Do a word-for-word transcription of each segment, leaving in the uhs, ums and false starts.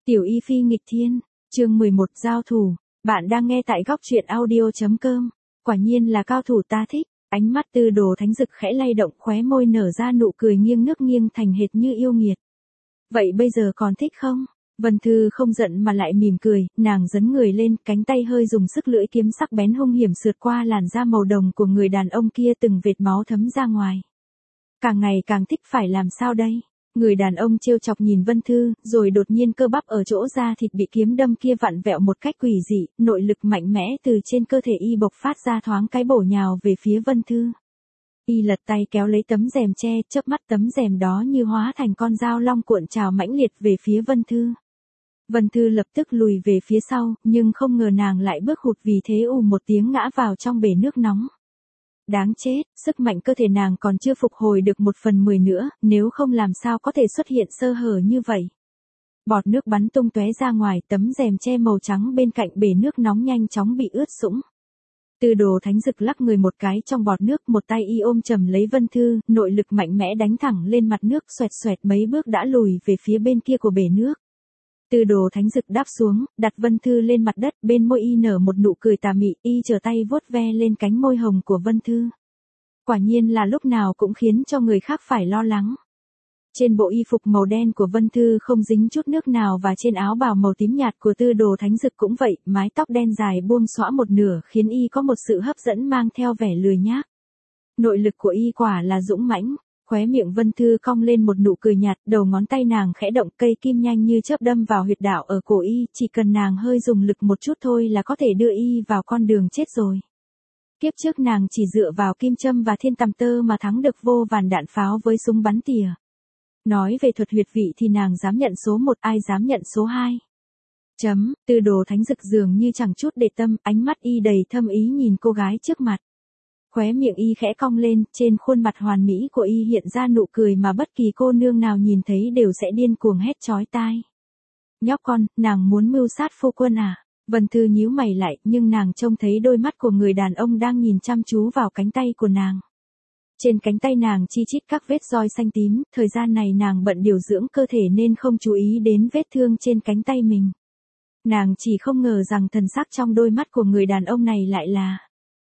Tiểu Y Phi nghịch thiên, chương mười một giao thủ, bạn đang nghe tại góc truyện audio.com, quả nhiên là cao thủ ta thích, ánh mắt Tư Đồ Thánh Dực khẽ lay động, khóe môi nở ra nụ cười nghiêng nước nghiêng thành hệt như yêu nghiệt. Vậy bây giờ còn thích không? Vân Thư không giận mà lại mỉm cười, nàng dấn người lên, cánh tay hơi dùng sức, lưỡi kiếm sắc bén hung hiểm sượt qua làn da màu đồng của người đàn ông kia, từng vệt máu thấm ra ngoài. Càng ngày càng thích, phải làm sao đây? Người đàn ông trêu chọc nhìn Vân Thư, rồi đột nhiên cơ bắp ở chỗ da thịt bị kiếm đâm kia vặn vẹo một cách quỷ dị, nội lực mạnh mẽ từ trên cơ thể y bộc phát ra, thoáng cái bổ nhào về phía Vân Thư. Y lật tay kéo lấy tấm rèm che, chớp mắt tấm rèm đó như hóa thành con dao long cuộn trào mãnh liệt về phía Vân Thư. Vân Thư lập tức lùi về phía sau, nhưng không ngờ nàng lại bước hụt, vì thế ù một tiếng ngã vào trong bể nước nóng. Đáng chết, sức mạnh cơ thể nàng còn chưa phục hồi được một phần mười nữa, nếu không làm sao có thể xuất hiện sơ hở như vậy. Bọt nước bắn tung tóe ra ngoài, tấm rèm che màu trắng bên cạnh bể nước nóng nhanh chóng bị ướt sũng. Tư Đồ Thánh Dực lắc người một cái trong bọt nước, một tay y ôm chầm lấy Vân Thư, nội lực mạnh mẽ đánh thẳng lên mặt nước, xoẹt xoẹt mấy bước đã lùi về phía bên kia của bể nước. Tư Đồ Thánh Dực đáp xuống, đặt Vân Thư lên mặt đất, bên môi y nở một nụ cười tà mị, y trở tay vuốt ve lên cánh môi hồng của Vân Thư. Quả nhiên là lúc nào cũng khiến cho người khác phải lo lắng. Trên bộ y phục màu đen của Vân Thư không dính chút nước nào, và trên áo bào màu tím nhạt của Tư Đồ Thánh Dực cũng vậy, mái tóc đen dài buông xõa một nửa khiến y có một sự hấp dẫn mang theo vẻ lười nhác. Nội lực của y quả là dũng mãnh. Khóe miệng Vân Thư cong lên một nụ cười nhạt, đầu ngón tay nàng khẽ động, cây kim nhanh như chớp đâm vào huyệt đạo ở cổ y, chỉ cần nàng hơi dùng lực một chút thôi là có thể đưa y vào con đường chết rồi. Kiếp trước nàng chỉ dựa vào kim châm và thiên tầm tơ mà thắng được vô vàn đạn pháo với súng bắn tỉa. Nói về thuật huyệt vị thì nàng dám nhận số một, ai dám nhận số hai. Chấm, Tư Đồ Thánh Dực dường như chẳng chút để tâm, ánh mắt y đầy thâm ý nhìn cô gái trước mặt. Khóe miệng y khẽ cong lên, trên khuôn mặt hoàn mỹ của y hiện ra nụ cười mà bất kỳ cô nương nào nhìn thấy đều sẽ điên cuồng hét chói tai. Nhóc con, nàng muốn mưu sát phu quân à? Vân Thư nhíu mày lại, nhưng nàng trông thấy đôi mắt của người đàn ông đang nhìn chăm chú vào cánh tay của nàng. Trên cánh tay nàng chi chít các vết roi xanh tím, thời gian này nàng bận điều dưỡng cơ thể nên không chú ý đến vết thương trên cánh tay mình. Nàng chỉ không ngờ rằng thần sắc trong đôi mắt của người đàn ông này lại là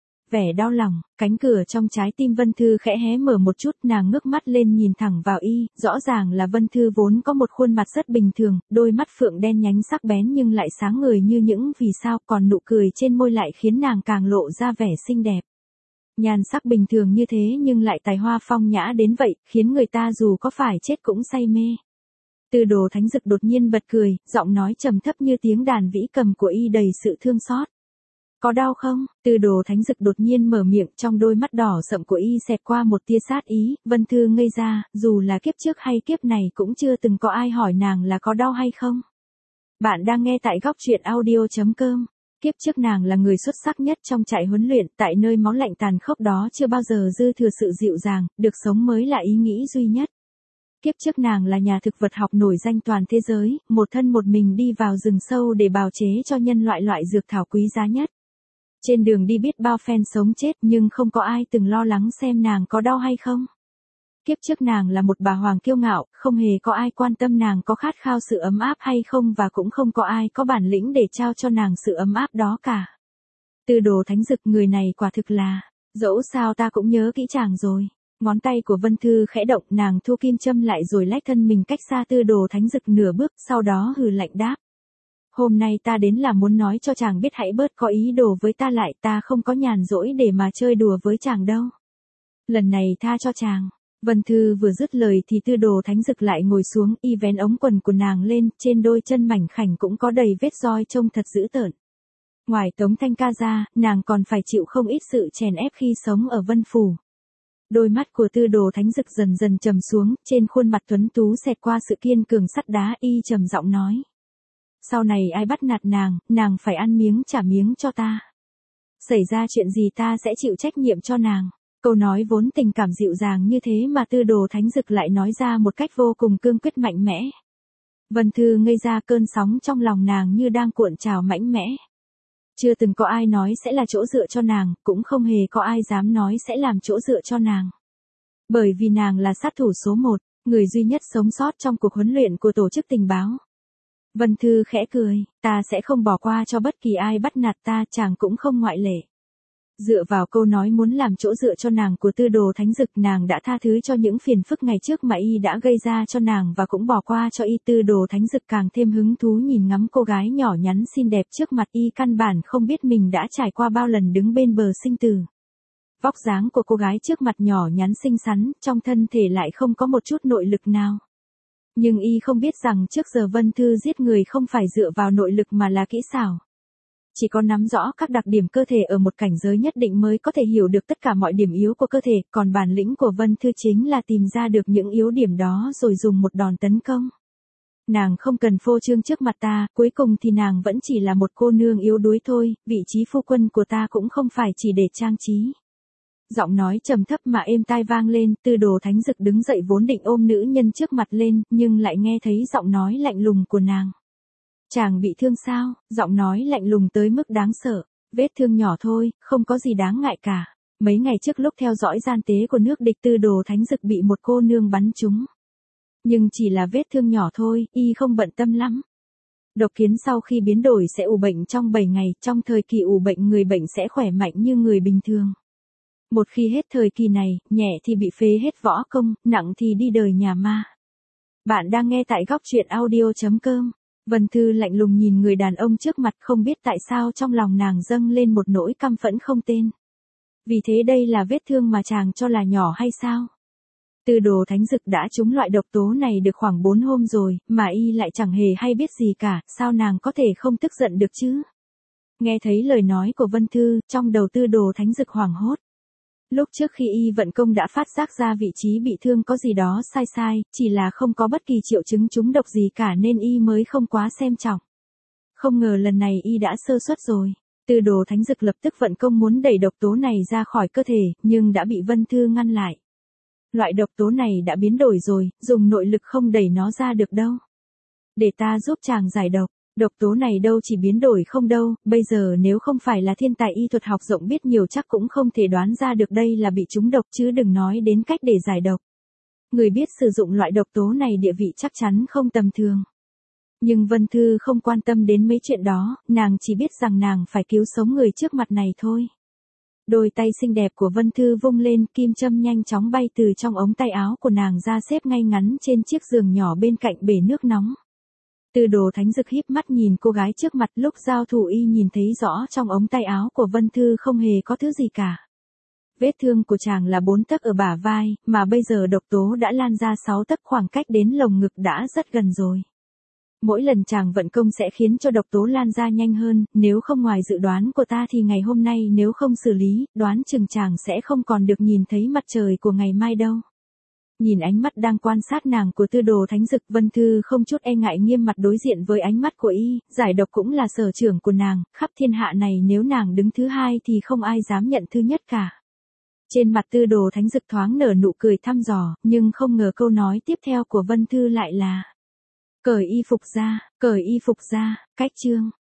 vẻ đau lòng. Cánh cửa trong trái tim Vân Thư khẽ hé mở một chút, nàng ngước mắt lên nhìn thẳng vào y, rõ ràng là Vân Thư vốn có một khuôn mặt rất bình thường, đôi mắt phượng đen nhánh sắc bén nhưng lại sáng ngời như những vì sao, còn nụ cười trên môi lại khiến nàng càng lộ ra vẻ xinh đẹp. Nhan sắc bình thường như thế nhưng lại tài hoa phong nhã đến vậy, khiến người ta dù có phải chết cũng say mê. Tư Đồ Thánh Dực đột nhiên bật cười, giọng nói trầm thấp như tiếng đàn vĩ cầm của y đầy sự thương xót. Có đau không? Tư Đồ Thánh Dực đột nhiên mở miệng, trong đôi mắt đỏ sậm của y xẹt qua một tia sát ý. Vân Thư ngây ra, dù là kiếp trước hay kiếp này cũng chưa từng có ai hỏi nàng là có đau hay không. Bạn đang nghe tại góc truyện audio.com. Kiếp trước nàng là người xuất sắc nhất trong trại huấn luyện, tại nơi máu lạnh tàn khốc đó chưa bao giờ dư thừa sự dịu dàng, được sống mới là ý nghĩ duy nhất. Kiếp trước nàng là nhà thực vật học nổi danh toàn thế giới, một thân một mình đi vào rừng sâu để bào chế cho nhân loại loại dược thảo quý giá nhất. Trên đường đi biết bao phen sống chết, nhưng không có ai từng lo lắng xem nàng có đau hay không. Kiếp trước nàng là một bà hoàng kiêu ngạo, không hề có ai quan tâm nàng có khát khao sự ấm áp hay không, và cũng không có ai có bản lĩnh để trao cho nàng sự ấm áp đó cả. Tư Đồ Thánh Dực, người này quả thực là, dẫu sao ta cũng nhớ kỹ chàng rồi. Ngón tay của Vân Thư khẽ động, nàng thu kim châm lại rồi lách thân mình cách xa Tư Đồ Thánh Dực nửa bước, sau đó hừ lạnh đáp. Hôm nay ta đến là muốn nói cho chàng biết hãy bớt có ý đồ với ta lại, ta không có nhàn rỗi để mà chơi đùa với chàng đâu. Lần này tha cho chàng. Vân Thư vừa dứt lời thì Tư Đồ Thánh Dực lại ngồi xuống, y vén ống quần của nàng lên, trên đôi chân mảnh khảnh cũng có đầy vết roi trông thật dữ tợn. Ngoài Tống Thanh Ca ra, nàng còn phải chịu không ít sự chèn ép khi sống ở Vân Phủ. Đôi mắt của Tư Đồ Thánh Dực dần dần trầm xuống, trên khuôn mặt tuấn tú xẹt qua sự kiên cường sắt đá, y trầm giọng nói. Sau này ai bắt nạt nàng, nàng phải ăn miếng trả miếng cho ta. Xảy ra chuyện gì ta sẽ chịu trách nhiệm cho nàng. Câu nói vốn tình cảm dịu dàng như thế mà Tư Đồ Thánh Dực lại nói ra một cách vô cùng cương quyết mạnh mẽ. Vân Thư ngây ra, cơn sóng trong lòng nàng như đang cuộn trào mãnh mẽ. Chưa từng có ai nói sẽ là chỗ dựa cho nàng, cũng không hề có ai dám nói sẽ làm chỗ dựa cho nàng. Bởi vì nàng là sát thủ số một, người duy nhất sống sót trong cuộc huấn luyện của tổ chức tình báo. Vân Thư khẽ cười, ta sẽ không bỏ qua cho bất kỳ ai bắt nạt ta, chàng cũng không ngoại lệ. Dựa vào câu nói muốn làm chỗ dựa cho nàng của Tư Đồ Thánh Dực, nàng đã tha thứ cho những phiền phức ngày trước mà y đã gây ra cho nàng và cũng bỏ qua cho y. Tư Đồ Thánh Dực càng thêm hứng thú nhìn ngắm cô gái nhỏ nhắn xinh đẹp trước mặt y, căn bản không biết mình đã trải qua bao lần đứng bên bờ sinh tử. Vóc dáng của cô gái trước mặt nhỏ nhắn xinh xắn, trong thân thể lại không có một chút nội lực nào. Nhưng y không biết rằng trước giờ Vân Thư giết người không phải dựa vào nội lực mà là kỹ xảo. Chỉ có nắm rõ các đặc điểm cơ thể ở một cảnh giới nhất định mới có thể hiểu được tất cả mọi điểm yếu của cơ thể, còn bản lĩnh của Vân Thư chính là tìm ra được những yếu điểm đó rồi dùng một đòn tấn công. Nàng không cần phô trương trước mặt ta, cuối cùng thì nàng vẫn chỉ là một cô nương yếu đuối thôi, vị trí phu quân của ta cũng không phải chỉ để trang trí. Giọng nói trầm thấp mà êm tai vang lên, Tư Đồ Thánh Dực đứng dậy vốn định ôm nữ nhân trước mặt lên, nhưng lại nghe thấy giọng nói lạnh lùng của nàng. Chàng bị thương sao? Giọng nói lạnh lùng tới mức đáng sợ. Vết thương nhỏ thôi, không có gì đáng ngại cả. Mấy ngày trước lúc theo dõi gian tế của nước địch, Tư Đồ Thánh Dực bị một cô nương bắn trúng. Nhưng chỉ là vết thương nhỏ thôi, y không bận tâm lắm. Độc kiến sau khi biến đổi sẽ ủ bệnh trong bảy ngày, trong thời kỳ ủ bệnh người bệnh sẽ khỏe mạnh như người bình thường. Một khi hết thời kỳ này, nhẹ thì bị phế hết võ công, nặng thì đi đời nhà ma. Bạn đang nghe tại góc truyện audio chấm com. Vân Thư lạnh lùng nhìn người đàn ông trước mặt, không biết tại sao trong lòng nàng dâng lên một nỗi căm phẫn không tên. Vì thế đây là vết thương mà chàng cho là nhỏ hay sao? Tư Đồ Thánh Dực đã trúng loại độc tố này được khoảng bốn hôm rồi, mà y lại chẳng hề hay biết gì cả, sao nàng có thể không tức giận được chứ? Nghe thấy lời nói của Vân Thư, trong đầu Tư Đồ Thánh Dực hoảng hốt. Lúc trước khi y vận công đã phát giác ra vị trí bị thương có gì đó sai sai, chỉ là không có bất kỳ triệu chứng trúng độc gì cả nên y mới không quá xem trọng. Không ngờ lần này y đã sơ suất rồi. Tư Đồ Thánh Dực lập tức vận công muốn đẩy độc tố này ra khỏi cơ thể, nhưng đã bị Vân Thư ngăn lại. Loại độc tố này đã biến đổi rồi, dùng nội lực không đẩy nó ra được đâu. Để ta giúp chàng giải độc. Độc tố này đâu chỉ biến đổi không đâu, bây giờ nếu không phải là thiên tài y thuật học rộng biết nhiều chắc cũng không thể đoán ra được đây là bị trúng độc, chứ đừng nói đến cách để giải độc. Người biết sử dụng loại độc tố này địa vị chắc chắn không tầm thường. Nhưng Vân Thư không quan tâm đến mấy chuyện đó, nàng chỉ biết rằng nàng phải cứu sống người trước mặt này thôi. Đôi tay xinh đẹp của Vân Thư vung lên, kim châm nhanh chóng bay từ trong ống tay áo của nàng ra xếp ngay ngắn trên chiếc giường nhỏ bên cạnh bể nước nóng. Tư Đồ Thánh Dực híp mắt nhìn cô gái trước mặt, lúc giao thủ y nhìn thấy rõ trong ống tay áo của Vân Thư không hề có thứ gì cả. Vết thương của chàng là bốn tấc ở bả vai, mà bây giờ độc tố đã lan ra sáu tấc, khoảng cách đến lồng ngực đã rất gần rồi. Mỗi lần chàng vận công sẽ khiến cho độc tố lan ra nhanh hơn, nếu không ngoài dự đoán của ta thì ngày hôm nay nếu không xử lý, đoán chừng chàng sẽ không còn được nhìn thấy mặt trời của ngày mai đâu. Nhìn ánh mắt đang quan sát nàng của Tư Đồ Thánh Dực, Vân Thư không chút e ngại nghiêm mặt đối diện với ánh mắt của y, giải độc cũng là sở trường của nàng, khắp thiên hạ này nếu nàng đứng thứ hai thì không ai dám nhận thứ nhất cả. Trên mặt Tư Đồ Thánh Dực thoáng nở nụ cười thăm dò, nhưng không ngờ câu nói tiếp theo của Vân Thư lại là: cởi y phục ra, cởi y phục ra, cách chương.